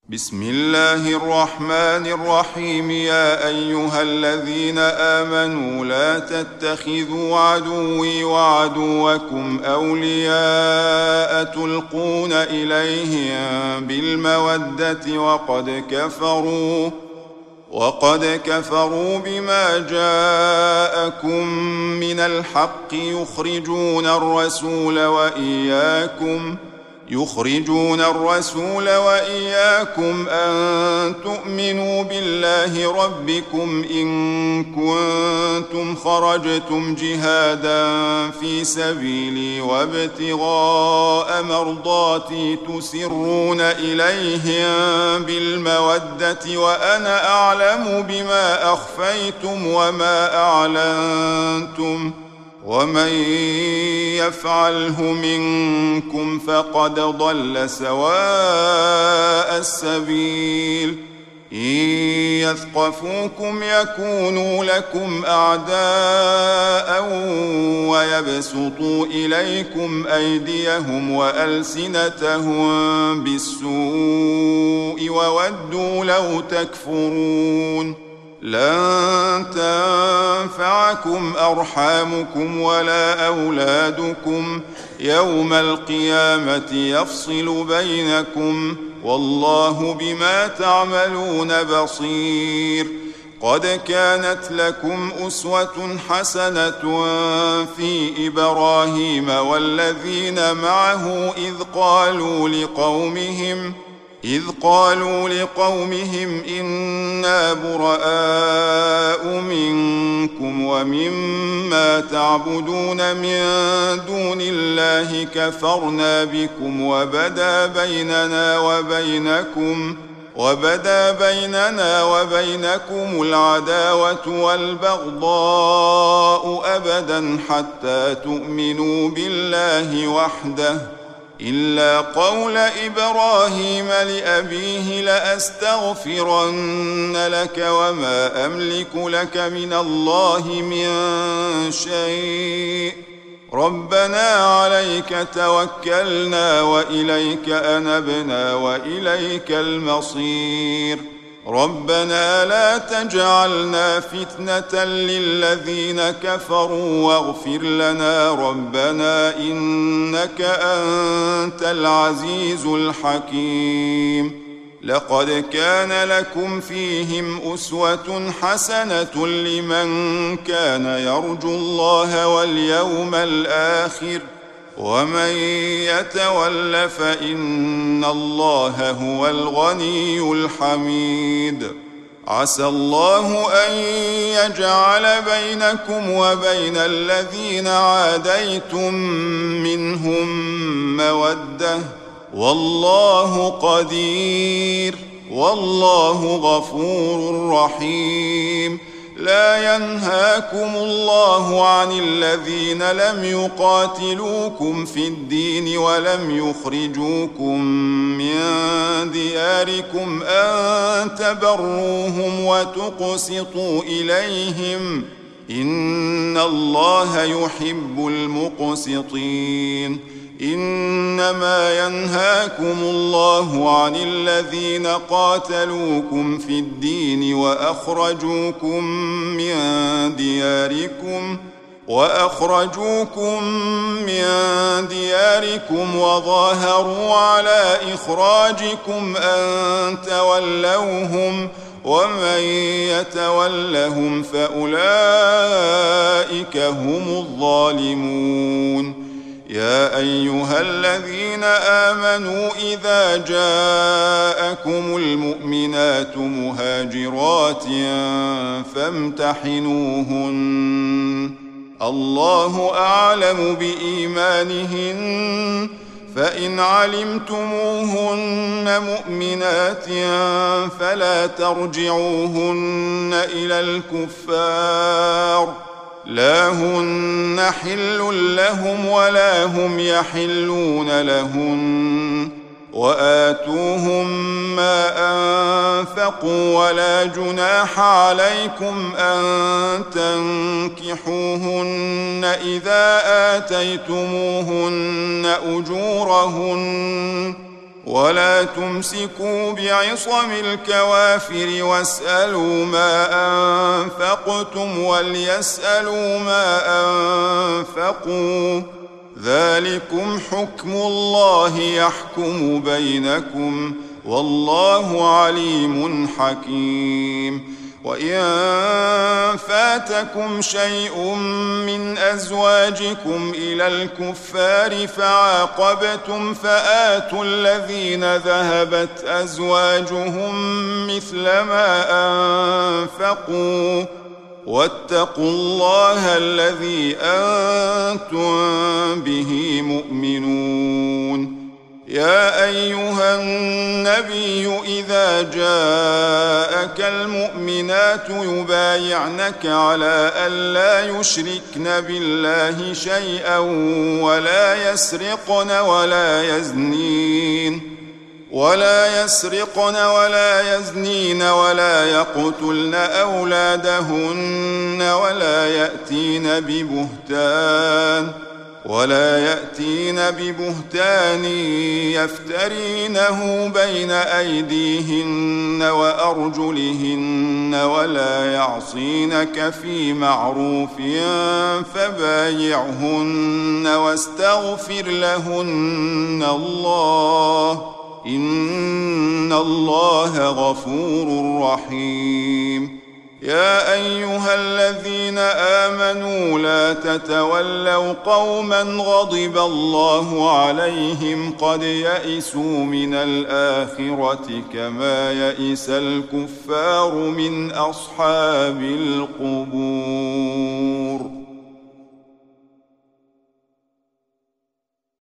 بسم الله الرحمن الرحيم. يا أيها الذين آمنوا لا تتخذوا عدوي وعدوكم أولياء تلقون إليهم بالمودة وقد كفروا بما جاءكم من الحق يخرجون الرسول وإياكم أن تؤمنوا بالله ربكم إن كنتم خرجتم جهادا في سبيلي وابتغاء مرضاتي تسرون إليهم بالمودة وأنا أعلم بما أخفيتم وما أعلنتم ومن يفعله منكم فقد ضل سواء السبيل. إن يثقفوكم يكونوا لكم أعداء ويبسطوا إليكم أيديهم وألسنتهم بالسوء وودوا لو تكفرون. لن تنفعكم أرحامكم ولا أولادكم يوم القيامة يفصل بينكم والله بما تعملون بصير. قد كانت لكم أسوة حسنة في إبراهيم والذين معه إذ قالوا لقومهم إنا براء منكم ومما تعبدون من دون الله كفرنا بكم وبدا بيننا وبينكم العداوة والبغضاء أبدا حتى تؤمنوا بالله وحده إلا قول إبراهيم لأبيه لأستغفرن لك وما أملك لك من الله من شيء. ربنا عليك توكلنا وإليك أنبنا وإليك المصير. ربنا لا تجعلنا فتنة للذين كفروا واغفر لنا ربنا إنك أنت العزيز الحكيم. لقد كان لكم فيهم أسوة حسنة لمن كان يرجو الله واليوم الآخر ومن يتول فإن الله هو الغني الحميد. عسى الله أن يجعل بينكم وبين الذين عاديتم منهم مودة والله قدير والله غفور رحيم. لا ينهاكم الله عن الذين لم يقاتلوكم في الدين ولم يخرجوكم من دياركم أن تبروهم وتقسطوا إليهم إن الله يحب المقسطين. إنما ينهاكم الله عن الذين قاتلوكم في الدين وأخرجوكم من دياركم وظاهروا على إخراجكم أن تولوهم ومن يتولهم فأولئك هم الظالمون. يا أيها الذين آمنوا إذا جاءكم المؤمنات مهاجرات فامتحنوهن الله أعلم بإيمانهن فإن علمتموهن مؤمنات فلا ترجعوهن إلى الكفار لا هن حل لهم ولا هم يحلون لهن وآتوهم ما أنفقوا ولا جناح عليكم أن تنكحوهن إذا آتيتموهن أجورهن ولا تمسكوا بعصم الكوافر واسألوا ما أنفقتم وليسألوا ما أنفقوا ذلكم حكم الله يحكم بينكم والله عليم حكيم وإن فاتكم شيء من أزواجكم إلى الكفار فعاقبتم فآتوا الذين ذهبت أزواجهم مثل ما أنفقوا واتقوا الله الذي أنتم به مؤمنون يا أيها النبي إذا جاءك المؤمنات يبايعنك على ألا يشركن بالله شيئا ولا يسرقن ولا يزنين ولا يقتلن أولادهن ولا يأتين ببهتان يفترينه بين أيديهن وأرجلهن ولا يعصينك في معروف فبايعهن واستغفر لهن الله إن الله غفور رحيم يا أيها الذين آمنوا لا تتولوا قوما غضب الله عليهم قد يئسوا من الآخرة كما يئس الكفار من أصحاب القبور.